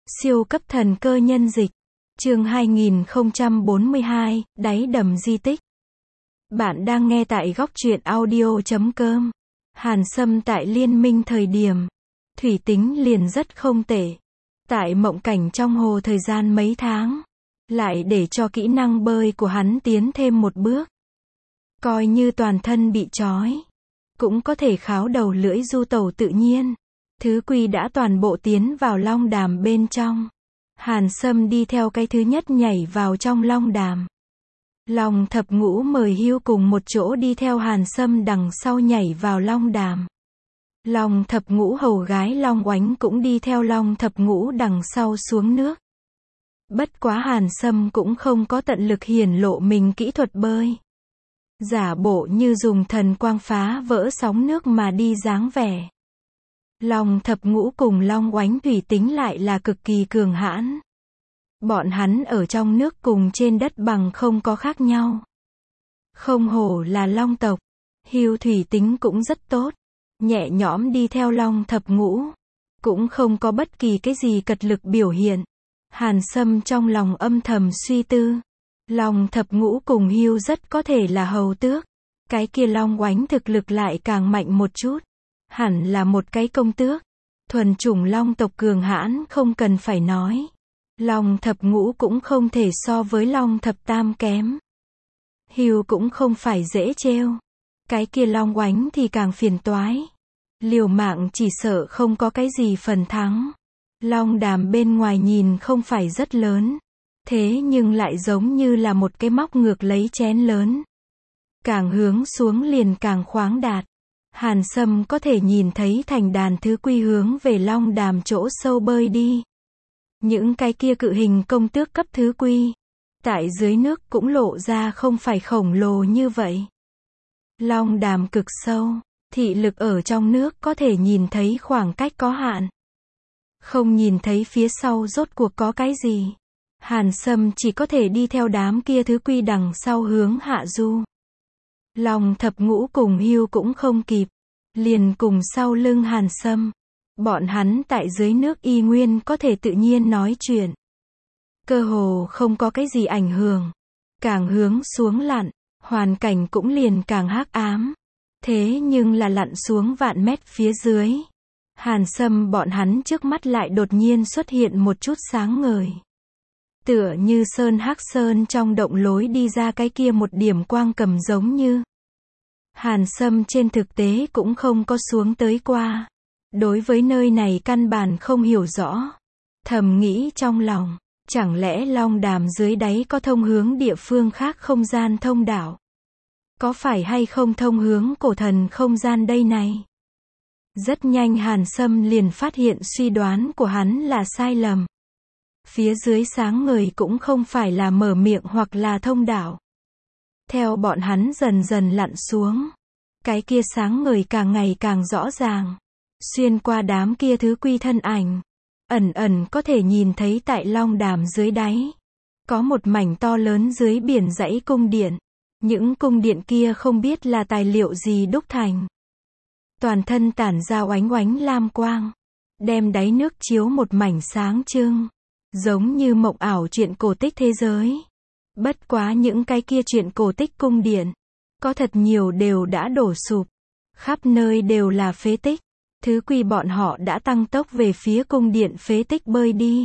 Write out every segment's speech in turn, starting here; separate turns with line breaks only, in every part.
Siêu cấp thần cơ nhân dịch. Chương 2042, đáy đầm di tích. Bạn đang nghe tại góc truyện audio.com. Hàn Sâm tại Liên Minh thời điểm thủy tính liền rất không tệ. Tại mộng cảnh trong hồ thời gian mấy tháng, lại để cho kỹ năng bơi của hắn tiến thêm một bước. Coi như toàn thân bị trói, cũng có thể kháo đầu lưỡi du tẩu tự nhiên. Thứ quy đã toàn bộ tiến vào long đàm bên trong. Hàn Sâm đi theo cái thứ nhất nhảy vào trong long đàm. Long thập ngũ mời Hưu cùng một chỗ đi theo Hàn Sâm đằng sau nhảy vào long đàm. Long thập ngũ hầu gái Long Oánh cũng đi theo Long thập ngũ đằng sau xuống nước. Bất quá Hàn Sâm cũng không có tận lực hiển lộ mình kỹ thuật bơi. Giả bộ như dùng thần quang phá vỡ sóng nước mà đi dáng vẻ. Long thập ngũ cùng Long Oánh thủy tính lại là cực kỳ cường hãn. Bọn hắn ở trong nước cùng trên đất bằng không có khác nhau. Không hổ là long tộc. Hưu thủy tính cũng rất tốt. Nhẹ nhõm đi theo Long thập ngũ. Cũng không có bất kỳ cái gì cật lực biểu hiện. Hàn Sâm trong lòng âm thầm suy tư. Long thập ngũ cùng Hưu rất có thể là hầu tước. Cái kia Long Oánh thực lực lại càng mạnh một chút. Hẳn là một cái công tước. Thuần chủng long tộc cường hãn không cần phải nói. Long thập ngũ cũng không thể so với Long thập tam kém. Hưu cũng không phải dễ trêu. Cái kia Long Oánh thì càng phiền toái. Liều mạng chỉ sợ không có cái gì phần thắng. Long đàm bên ngoài nhìn không phải rất lớn. Thế nhưng lại giống như là một cái móc ngược lấy chén lớn. Càng hướng xuống liền càng khoáng đạt. Hàn Sâm có thể nhìn thấy thành đàn thứ quy hướng về long đàm chỗ sâu bơi đi. Những cái kia cự hình công tước cấp thứ quy. Tại dưới nước cũng lộ ra không phải khổng lồ như vậy. Long đàm cực sâu, thị lực ở trong nước có thể nhìn thấy khoảng cách có hạn. Không nhìn thấy phía sau rốt cuộc có cái gì. Hàn Sâm chỉ có thể đi theo đám kia thứ quy đằng sau hướng hạ du. Long thập ngũ cùng Hưu cũng không kịp. Liền cùng sau lưng Hàn Sâm. Bọn hắn tại dưới nước y nguyên có thể tự nhiên nói chuyện. Cơ hồ không có cái gì ảnh hưởng. Càng hướng xuống lặn, hoàn cảnh cũng liền càng hắc ám. Thế nhưng là lặn xuống vạn mét phía dưới. Hàn Sâm bọn hắn trước mắt lại đột nhiên xuất hiện một chút sáng ngời. Tựa như sơn hắc sơn trong động lối đi ra cái kia một điểm quang cầm giống như. Hàn Sâm trên thực tế cũng không có xuống tới qua. Đối với nơi này căn bản không hiểu rõ. Thầm nghĩ trong lòng, chẳng lẽ long đàm dưới đáy có thông hướng địa phương khác không gian thông đạo? Có phải hay không thông hướng cổ thần không gian đây này? Rất nhanh Hàn Sâm liền phát hiện suy đoán của hắn là sai lầm. Phía dưới sáng ngời cũng không phải là mở miệng hoặc là thông đạo. Theo bọn hắn dần dần lặn xuống, cái kia sáng ngời càng ngày càng rõ ràng. Xuyên qua đám kia thứ quy thân ảnh, ẩn ẩn có thể nhìn thấy tại long đàm dưới đáy. Có một mảnh to lớn dưới biển dãy cung điện. Những cung điện kia không biết là tài liệu gì đúc thành. Toàn thân tản ra oánh oánh lam quang. Đem đáy nước chiếu một mảnh sáng trưng. Giống như mộng ảo chuyện cổ tích thế giới. Bất quá những cái kia chuyện cổ tích cung điện. Có thật nhiều đều đã đổ sụp. Khắp nơi đều là phế tích. Thứ quy bọn họ đã tăng tốc về phía cung điện phế tích bơi đi.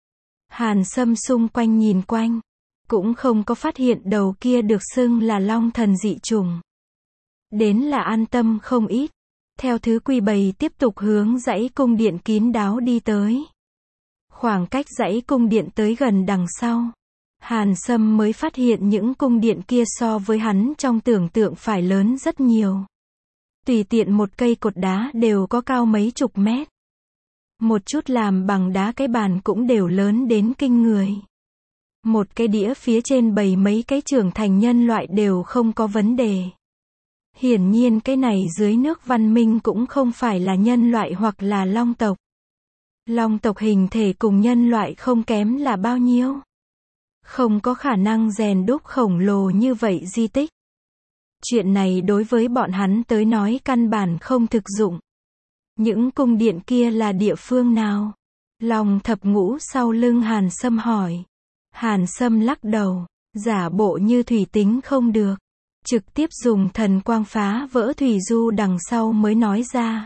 Hàn Sâm xung quanh nhìn quanh. Cũng không có phát hiện đầu kia được xưng là long thần dị chủng. Đến là an tâm không ít. Theo thứ quy bầy tiếp tục hướng dãy cung điện kín đáo đi tới. Khoảng cách dãy cung điện tới gần đằng sau. Hàn Sâm mới phát hiện những cung điện kia so với hắn trong tưởng tượng phải lớn rất nhiều. Tùy tiện một cây cột đá đều có cao mấy chục mét. Một chút làm bằng đá cái bàn cũng đều lớn đến kinh người. Một cái đĩa phía trên bày mấy cái trưởng thành nhân loại đều không có vấn đề. Hiển nhiên cái này dưới nước văn minh cũng không phải là nhân loại hoặc là long tộc. Long tộc hình thể cùng nhân loại không kém là bao nhiêu. Không có khả năng rèn đúc khổng lồ như vậy di tích. Chuyện này đối với bọn hắn tới nói căn bản không thực dụng. Những cung điện kia là địa phương nào? Long Thập Ngũ sau lưng Hàn Sâm hỏi. Hàn Sâm lắc đầu, giả bộ như thủy tính không được. Trực tiếp dùng thần quang phá vỡ thủy du đằng sau mới nói ra.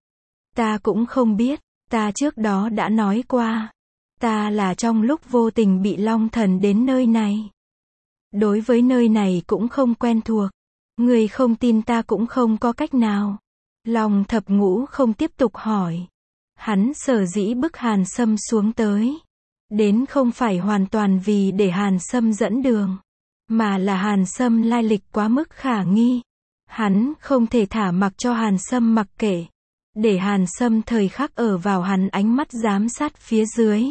Ta cũng không biết, ta trước đó đã nói qua. Ta là trong lúc vô tình bị Long Thần đến nơi này. Đối với nơi này cũng không quen thuộc. Người không tin ta cũng không có cách nào. Long Thập Ngũ không tiếp tục hỏi. Hắn sở dĩ bức Hàn Sâm xuống tới. Đến không phải hoàn toàn vì để Hàn Sâm dẫn đường. Mà là Hàn Sâm lai lịch quá mức khả nghi. Hắn không thể thả mặc cho Hàn Sâm mặc kệ. Để Hàn Sâm thời khắc ở vào hắn ánh mắt giám sát phía dưới.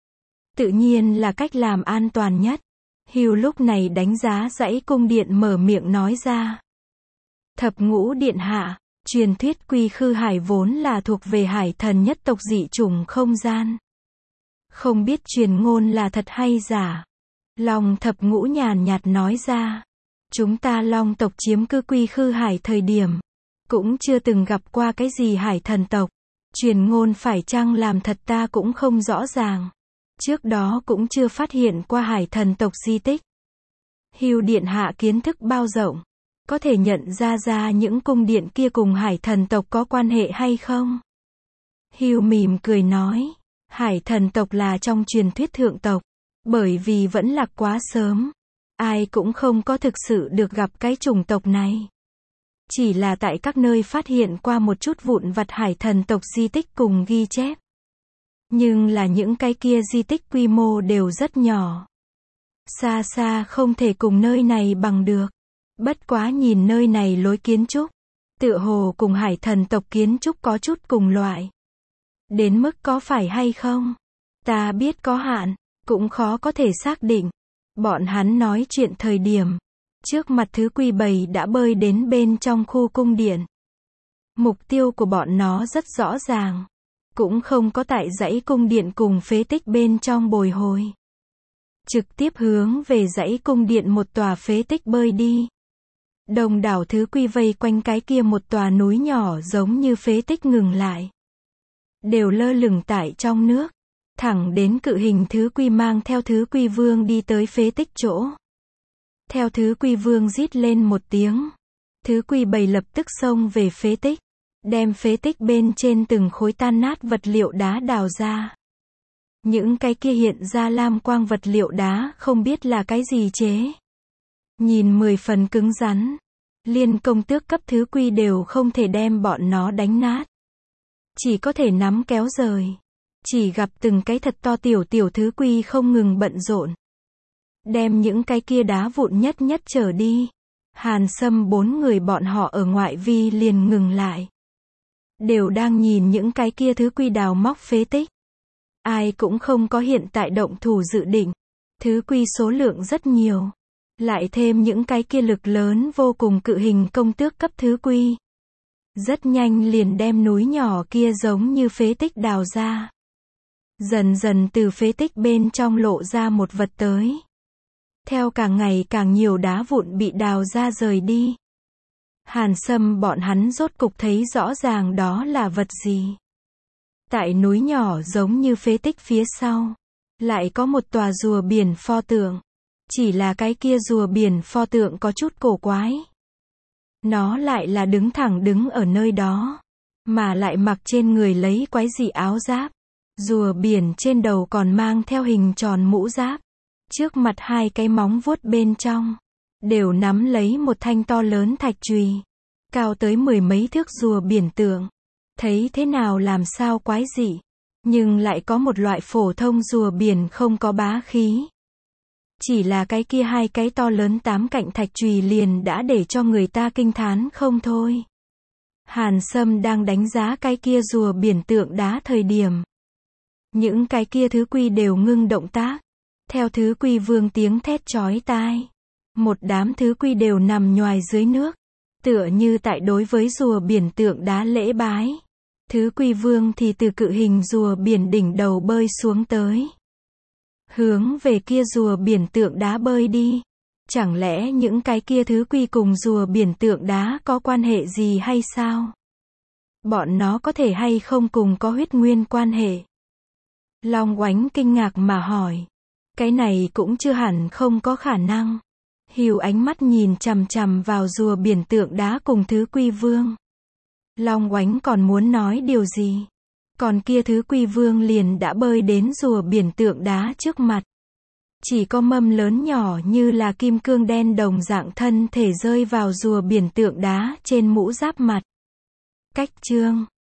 Tự nhiên là cách làm an toàn nhất. Hưu lúc này đánh giá dãy cung điện mở miệng nói ra. Thập Ngũ điện hạ, truyền thuyết Quy Khư Hải vốn là thuộc về hải thần nhất tộc dị chủng không gian. Không biết truyền ngôn là thật hay giả. Long Thập Ngũ nhàn nhạt nói ra. Chúng ta Long tộc chiếm cứ Quy Khư Hải thời điểm. Cũng chưa từng gặp qua cái gì hải thần tộc. Truyền ngôn phải chăng làm thật ta cũng không rõ ràng. Trước đó cũng chưa phát hiện qua hải thần tộc di tích. Hưu điện hạ kiến thức bao rộng. Có thể nhận ra những cung điện kia cùng hải thần tộc có quan hệ hay không? Hưu mỉm cười nói. Hải thần tộc là trong truyền thuyết thượng tộc. Bởi vì vẫn là quá sớm. Ai cũng không có thực sự được gặp cái chủng tộc này. Chỉ là tại các nơi phát hiện qua một chút vụn vặt hải thần tộc di tích cùng ghi chép. Nhưng là những cái kia di tích quy mô đều rất nhỏ. Xa xa không thể cùng nơi này bằng được. Bất quá nhìn nơi này lối kiến trúc. Tựa hồ cùng hải thần tộc kiến trúc có chút cùng loại. Đến mức có phải hay không? Ta biết có hạn. Cũng khó có thể xác định. Bọn hắn nói chuyện thời điểm. Trước mặt thứ Quy Bầy đã bơi đến bên trong khu cung điện. Mục tiêu của bọn nó rất rõ ràng. Cũng không có tại dãy cung điện cùng phế tích bên trong bồi hồi. Trực tiếp hướng về dãy cung điện một tòa phế tích bơi đi. Đông đảo thứ Quy vây quanh cái kia một tòa núi nhỏ giống như phế tích ngừng lại. Đều lơ lửng tại trong nước. Thẳng đến cự hình thứ Quy mang theo thứ Quy Vương đi tới phế tích chỗ. Theo thứ Quy Vương rít lên một tiếng. Thứ Quy Bầy lập tức xông về phế tích. Đem phế tích bên trên từng khối tan nát vật liệu đá đào ra. Những cái kia hiện ra lam quang vật liệu đá không biết là cái gì chế. Nhìn 10 phần cứng rắn. Liên công tước cấp thứ Quy đều không thể đem bọn nó đánh nát. Chỉ có thể nắm kéo rời. Chỉ gặp từng cái thật to tiểu thứ Quy không ngừng bận rộn. Đem những cái kia đá vụn nhất trở đi. Hàn Sâm 4 người bọn họ ở ngoại vi liền ngừng lại. Đều đang nhìn những cái kia thứ Quy đào móc phế tích. Ai cũng không có hiện tại động thủ dự định. Thứ Quy số lượng rất nhiều. Lại thêm những cái kia lực lớn vô cùng cự hình công tước cấp thứ Quy. Rất nhanh liền đem núi nhỏ kia giống như phế tích đào ra. Dần dần từ phế tích bên trong lộ ra một vật tới. Theo càng ngày càng nhiều đá vụn bị đào ra rời đi. Hàn Sâm bọn hắn rốt cục thấy rõ ràng đó là vật gì. Tại núi nhỏ giống như phế tích phía sau. Lại có một tòa rùa biển pho tượng. Chỉ là cái kia rùa biển pho tượng có chút cổ quái. Nó lại là đứng thẳng đứng ở nơi đó. Mà lại mặc trên người lấy quái dị áo giáp. Rùa biển trên đầu còn mang theo hình tròn mũ giáp. Trước mặt hai cái móng vuốt bên trong. Đều nắm lấy một thanh to lớn thạch chùy. Cao tới 10 mấy thước rùa biển tượng. Thấy thế nào làm sao quái dị. Nhưng lại có một loại phổ thông rùa biển không có bá khí. Chỉ là cái kia hai cái to lớn 8 cạnh thạch chùy liền đã để cho người ta kinh thán không thôi. Hàn Sâm đang đánh giá cái kia rùa biển tượng đá thời điểm. Những cái kia thứ Quy đều ngưng động tác. Theo thứ Quy Vương tiếng thét chói tai. Một đám thứ Quy đều nằm nhoài dưới nước. Tựa như tại đối với rùa biển tượng đá lễ bái. Thứ Quy Vương thì từ cự hình rùa biển đỉnh đầu bơi xuống tới. Hướng về kia rùa biển tượng đá bơi đi. Chẳng lẽ những cái kia thứ Quy cùng rùa biển tượng đá có quan hệ gì hay sao? Bọn nó có thể hay không cùng có huyết nguyên quan hệ? Long Oánh kinh ngạc mà hỏi. Cái này cũng chưa hẳn không có khả năng. Hưu ánh mắt nhìn chằm chằm vào rùa biển tượng đá cùng Thứ Quy Vương. Long Oánh còn muốn nói điều gì? Còn kia Thứ Quy Vương liền đã bơi đến rùa biển tượng đá trước mặt. Chỉ có mâm lớn nhỏ như là kim cương đen đồng dạng thân thể rơi vào rùa biển tượng đá trên mũ giáp mặt. Cách chương